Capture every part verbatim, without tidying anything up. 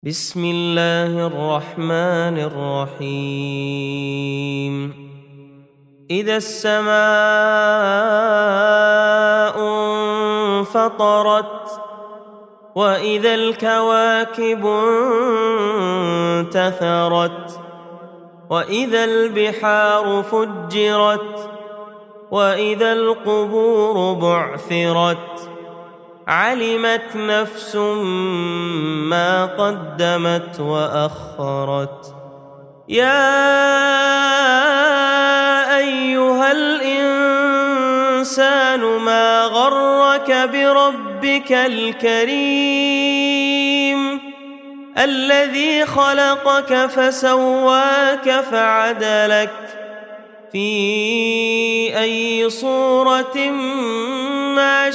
بسم الله الرحمن الرحيم إذا السماء انفطرت وإذا الكواكب انتثرت وإذا البحار فجرت وإذا القبور بعثرت علمت نفس ما قدمت وأخرت يا أيها الإنسان ما غرك بربك الكريم الذي خلقك فسواك فعدلك في أي صورة ما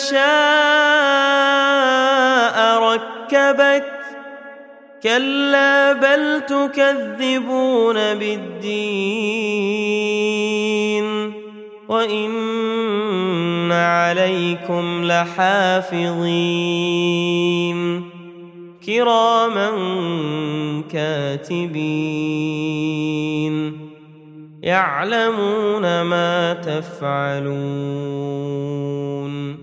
شاء ركبك كلا بل تكذبون بالدين وإن عليكم لحافظين كراما كاتبين يعلمون ما تفعلون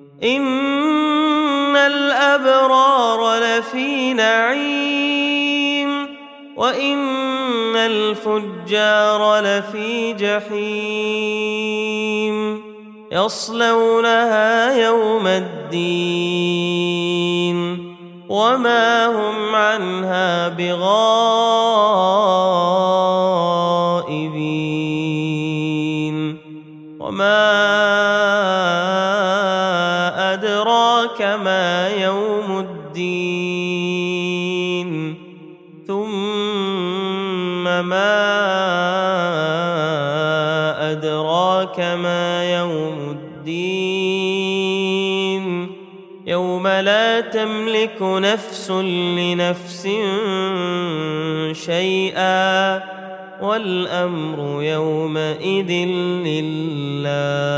إن الأبرار لفي نعيم وإن الفجار لفي جحيم يصلونها يوم الدين وما هم عنها بغائبين وما أدراك ما يوم الدين ثم ما أدراك ما يوم الدين يوم لا تملك نفس لنفس شيئا والأمر يومئذ لله.